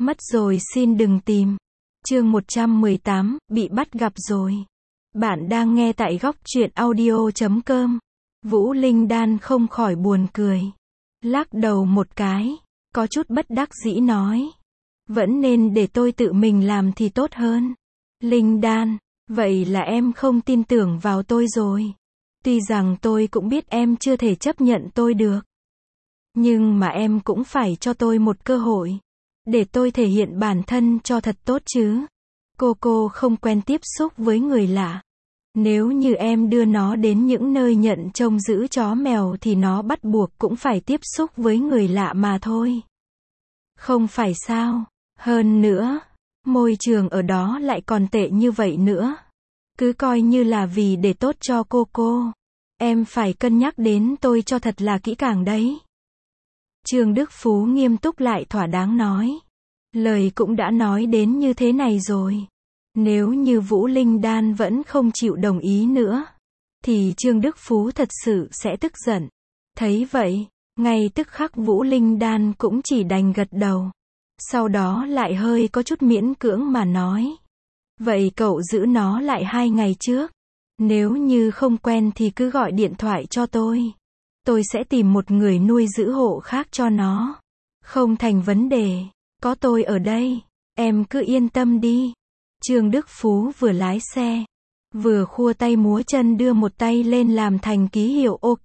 Mất rồi xin đừng tìm. Chương 118, bị bắt gặp rồi. Bạn đang nghe tại góc truyện audio.com. Vũ Linh Đan không khỏi buồn cười. Lắc đầu một cái, có chút bất đắc dĩ nói. Vẫn nên để tôi tự mình làm thì tốt hơn. Linh Đan, vậy là em không tin tưởng vào tôi rồi. Tuy rằng tôi cũng biết em chưa thể chấp nhận tôi được. Nhưng mà em cũng phải cho tôi một cơ hội. Để tôi thể hiện bản thân cho thật tốt chứ. Cô không quen tiếp xúc với người lạ. Nếu như em đưa nó đến những nơi nhận trông giữ chó mèo thì nó bắt buộc cũng phải tiếp xúc với người lạ mà thôi. Không phải sao? Hơn nữa, môi trường ở đó lại còn tệ như vậy nữa. Cứ coi như là vì để tốt cho cô. Em phải cân nhắc đến tôi cho thật là kỹ càng đấy. Trương Đức Phú nghiêm túc lại thỏa đáng nói. Lời cũng đã nói đến như thế này rồi. Nếu như Vũ Linh Đan vẫn không chịu đồng ý nữa, thì Trương Đức Phú thật sự sẽ tức giận. Thấy vậy, ngay tức khắc Vũ Linh Đan cũng chỉ đành gật đầu. Sau đó lại hơi có chút miễn cưỡng mà nói. Vậy cậu giữ nó lại 2 ngày trước. Nếu như không quen thì cứ gọi điện thoại cho tôi. Tôi sẽ tìm một người nuôi giữ hộ khác cho nó. Không thành vấn đề. Có tôi ở đây. Em cứ yên tâm đi. Trương Đức Phú vừa lái xe, vừa khua tay múa chân đưa một tay lên làm thành ký hiệu OK.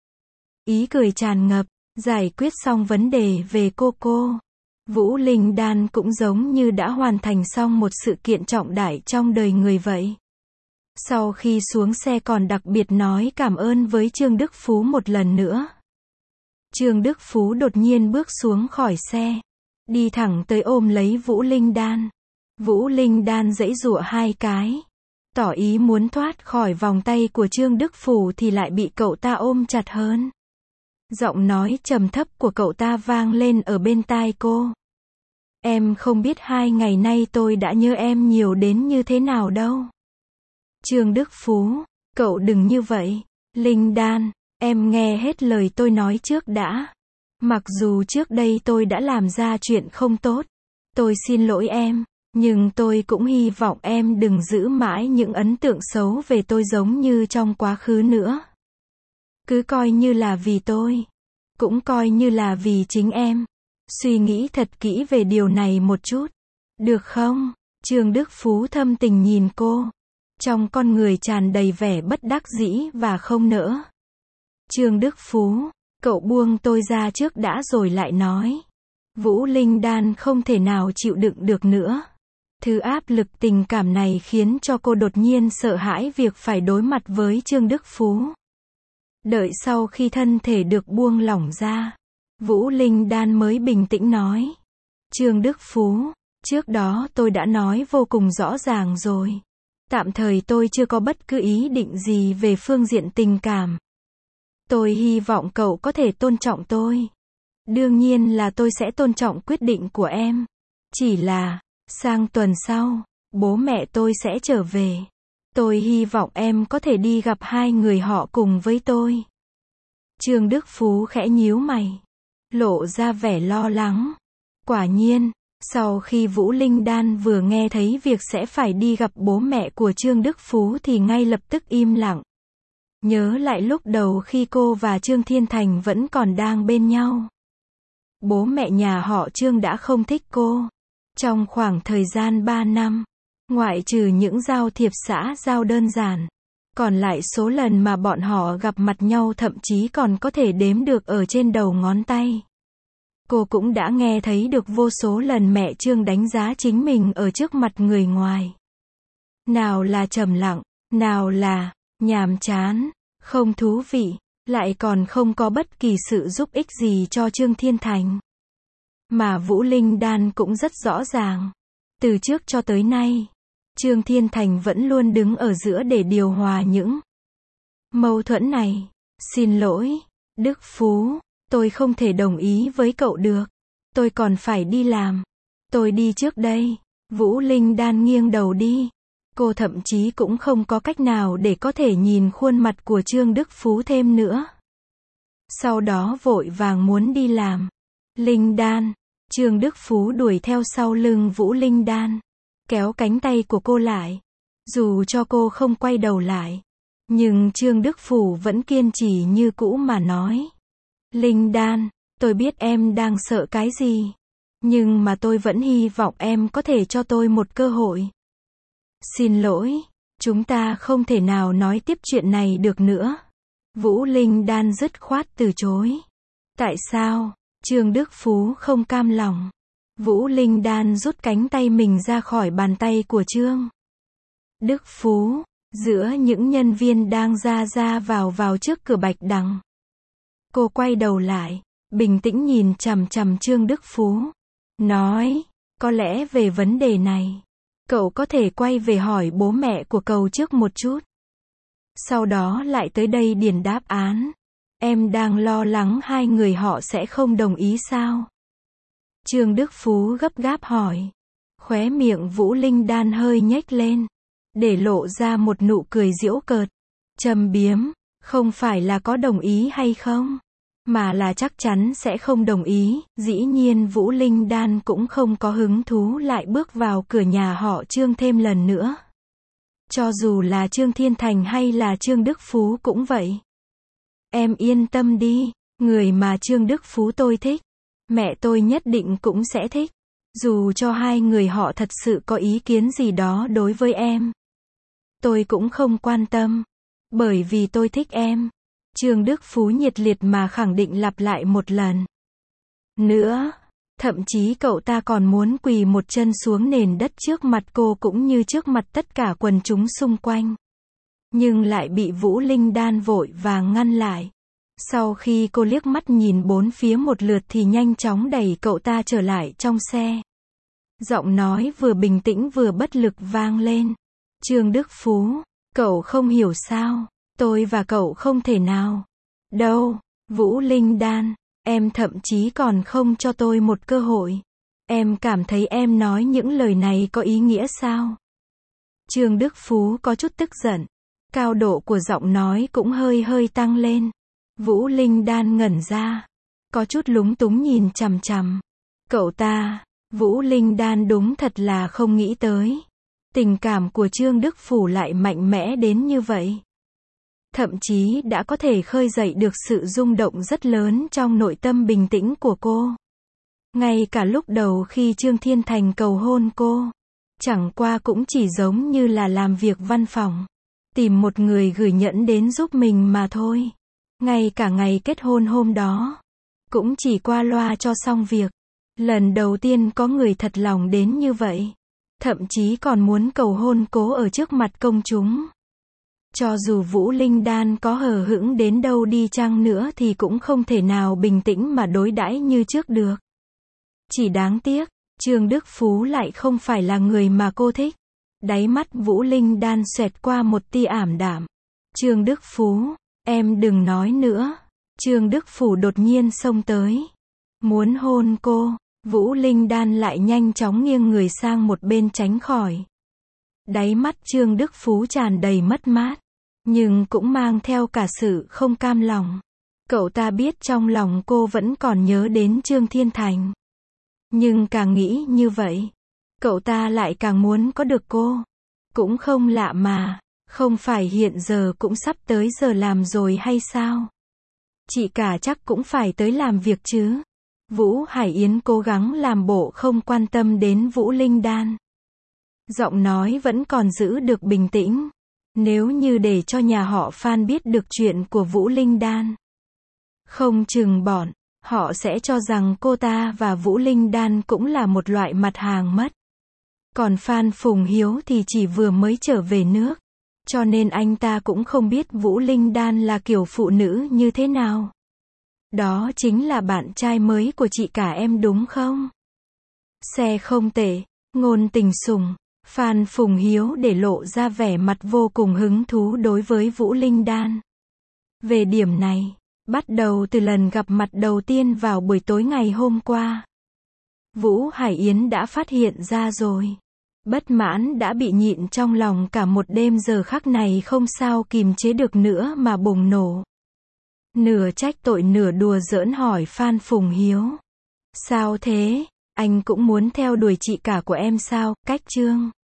Ý cười tràn ngập, giải quyết xong vấn đề về cô. Vũ Linh Đan cũng giống như đã hoàn thành xong một sự kiện trọng đại trong đời người vậy. Sau khi xuống xe còn đặc biệt nói cảm ơn với Trương Đức Phú một lần nữa. Trương Đức Phú đột nhiên bước xuống khỏi xe, đi thẳng tới ôm lấy Vũ Linh Đan. Vũ Linh Đan giãy giụa 2 cái, tỏ ý muốn thoát khỏi vòng tay của Trương Đức Phú thì lại bị cậu ta ôm chặt hơn. Giọng nói trầm thấp của cậu ta vang lên ở bên tai cô. Em không biết 2 ngày nay tôi đã nhớ em nhiều đến như thế nào đâu. Trương Đức Phú, cậu đừng như vậy. Linh Đan, em nghe hết lời tôi nói trước đã. Mặc dù trước đây tôi đã làm ra chuyện không tốt, tôi xin lỗi em. Nhưng tôi cũng hy vọng em đừng giữ mãi những ấn tượng xấu về tôi giống như trong quá khứ nữa. Cứ coi như là vì tôi. Cũng coi như là vì chính em. Suy nghĩ thật kỹ về điều này một chút. Được không? Trương Đức Phú thâm tình nhìn cô. Trong con người tràn đầy vẻ bất đắc dĩ và không nỡ. Trương Đức Phú, cậu buông tôi ra trước đã rồi lại nói. Vũ Linh Đan không thể nào chịu đựng được nữa. Thứ áp lực tình cảm này khiến cho cô đột nhiên sợ hãi việc phải đối mặt với Trương Đức Phú. Đợi sau khi thân thể được buông lỏng ra, Vũ Linh Đan mới bình tĩnh nói. Trương Đức Phú, trước đó tôi đã nói vô cùng rõ ràng rồi. Tạm thời tôi chưa có bất cứ ý định gì về phương diện tình cảm. Tôi hy vọng cậu có thể tôn trọng tôi. Đương nhiên là tôi sẽ tôn trọng quyết định của em. Chỉ là, sang tuần sau, bố mẹ tôi sẽ trở về. Tôi hy vọng em có thể đi gặp 2 người họ cùng với tôi. Trương Đức Phú khẽ nhíu mày, lộ ra vẻ lo lắng. Quả nhiên, sau khi Vũ Linh Đan vừa nghe thấy việc sẽ phải đi gặp bố mẹ của Trương Đức Phú thì ngay lập tức im lặng. Nhớ lại lúc đầu khi cô và Trương Thiên Thành vẫn còn đang bên nhau. Bố mẹ nhà họ Trương đã không thích cô. Trong khoảng thời gian 3 năm, ngoại trừ những giao thiệp xã giao đơn giản, còn lại số lần mà bọn họ gặp mặt nhau thậm chí còn có thể đếm được ở trên đầu ngón tay. Cô cũng đã nghe thấy được vô số lần mẹ Trương đánh giá chính mình ở trước mặt người ngoài. Nào là trầm lặng, nào là nhàm chán, không thú vị, lại còn không có bất kỳ sự giúp ích gì cho Trương Thiên Thành. Mà Vũ Linh Đan cũng rất rõ ràng. Từ trước cho tới nay, Trương Thiên Thành vẫn luôn đứng ở giữa để điều hòa những mâu thuẫn này. Xin lỗi, Đức Phú, tôi không thể đồng ý với cậu được. Tôi còn phải đi làm. Tôi đi trước đây. Vũ Linh Đan nghiêng đầu đi. Cô thậm chí cũng không có cách nào để có thể nhìn khuôn mặt của Trương Đức Phú thêm nữa. Sau đó vội vàng muốn đi làm. Linh Đan, Trương Đức Phú đuổi theo sau lưng Vũ Linh Đan, kéo cánh tay của cô lại. Dù cho cô không quay đầu lại, nhưng Trương Đức Phú vẫn kiên trì như cũ mà nói. Linh Đan, tôi biết em đang sợ cái gì. Nhưng mà tôi vẫn hy vọng em có thể cho tôi một cơ hội. Xin lỗi, chúng ta không thể nào nói tiếp chuyện này được nữa. Vũ Linh Đan dứt khoát từ chối. Tại sao? Trương Đức Phú không cam lòng. Vũ Linh Đan rút cánh tay mình ra khỏi bàn tay của Trương Đức Phú, giữa những nhân viên đang ra vào trước cửa Bạch Đằng. Cô quay đầu lại, bình tĩnh nhìn chằm chằm Trương Đức Phú, nói, có lẽ về vấn đề này, cậu có thể quay về hỏi bố mẹ của cậu trước một chút. Sau đó lại tới đây điền đáp án. Em đang lo lắng hai người họ sẽ không đồng ý sao? Trương Đức Phú gấp gáp hỏi. Khóe miệng Vũ Linh Đan hơi nhếch lên, để lộ ra một nụ cười giễu cợt, châm biếm, không phải là có đồng ý hay không, mà là chắc chắn sẽ không đồng ý. Dĩ nhiên Vũ Linh Đan cũng không có hứng thú lại bước vào cửa nhà họ Trương thêm lần nữa. Cho dù là Trương Thiên Thành hay là Trương Đức Phú cũng vậy. Em yên tâm đi, người mà Trương Đức Phú tôi thích, mẹ tôi nhất định cũng sẽ thích. Dù cho hai người họ thật sự có ý kiến gì đó đối với em, tôi cũng không quan tâm, bởi vì tôi thích em. Trương Đức Phú nhiệt liệt mà khẳng định lặp lại một lần nữa. Thậm chí cậu ta còn muốn quỳ một chân xuống nền đất trước mặt cô cũng như trước mặt tất cả quần chúng xung quanh. Nhưng lại bị Vũ Linh Đan vội vàng ngăn lại. Sau khi cô liếc mắt nhìn bốn phía một lượt thì nhanh chóng đẩy cậu ta trở lại trong xe. Giọng nói vừa bình tĩnh vừa bất lực vang lên. Trương Đức Phú, cậu không hiểu sao, tôi và cậu không thể nào. Đâu, Vũ Linh Đan, em thậm chí còn không cho tôi một cơ hội. Em cảm thấy em nói những lời này có ý nghĩa sao? Trương Đức Phú có chút tức giận. Cao độ của giọng nói cũng hơi tăng lên. Vũ Linh Đan ngẩn ra, có chút lúng túng nhìn chằm chằm cậu ta. Vũ Linh Đan đúng thật là không nghĩ tới, tình cảm của Trương Đức Phú lại mạnh mẽ đến như vậy. Thậm chí đã có thể khơi dậy được sự rung động rất lớn trong nội tâm bình tĩnh của cô. Ngay cả lúc đầu khi Trương Thiên Thành cầu hôn cô, chẳng qua cũng chỉ giống như là làm việc văn phòng, tìm một người gửi nhẫn đến giúp mình mà thôi. Ngay cả ngày kết hôn hôm đó, cũng chỉ qua loa cho xong việc. Lần đầu tiên có người thật lòng đến như vậy. Thậm chí còn muốn cầu hôn cô ở trước mặt công chúng. Cho dù Vũ Linh Đan có hờ hững đến đâu đi chăng nữa thì cũng không thể nào bình tĩnh mà đối đãi như trước được. Chỉ đáng tiếc, Trương Đức Phú lại không phải là người mà cô thích. Đáy mắt Vũ Linh Đan xoẹt qua một tia ảm đạm. Trương Đức Phú, em đừng nói nữa. Trương Đức Phú đột nhiên xông tới, muốn hôn cô. Vũ Linh Đan lại nhanh chóng nghiêng người sang một bên tránh khỏi. Đáy mắt Trương Đức Phú tràn đầy mất mát, nhưng cũng mang theo cả sự không cam lòng. Cậu ta biết trong lòng cô vẫn còn nhớ đến Trương Thiên Thành. Nhưng càng nghĩ như vậy, cậu ta lại càng muốn có được cô. Cũng không lạ mà, không phải hiện giờ cũng sắp tới giờ làm rồi hay sao? Chị cả chắc cũng phải tới làm việc chứ. Vũ Hải Yến cố gắng làm bộ không quan tâm đến Vũ Linh Đan. Giọng nói vẫn còn giữ được bình tĩnh. Nếu như để cho nhà họ Phan biết được chuyện của Vũ Linh Đan, không chừng bọn họ sẽ cho rằng cô ta và Vũ Linh Đan cũng là một loại mặt hàng mất. Còn Phan Phùng Hiếu thì chỉ vừa mới trở về nước, cho nên anh ta cũng không biết Vũ Linh Đan là kiểu phụ nữ như thế nào. Đó chính là bạn trai mới của chị cả em đúng không? Xe không tệ, ngôn tình sủng. Phan Phùng Hiếu để lộ ra vẻ mặt vô cùng hứng thú đối với Vũ Linh Đan. Về điểm này, bắt đầu từ lần gặp mặt đầu tiên vào buổi tối ngày hôm qua, Vũ Hải Yến đã phát hiện ra rồi. Bất mãn đã bị nhịn trong lòng cả một đêm giờ khắc này không sao kìm chế được nữa mà bùng nổ. Nửa trách tội nửa đùa giỡn hỏi Phan Phùng Hiếu. Sao thế? Anh cũng muốn theo đuổi chị cả của em sao? Cách chương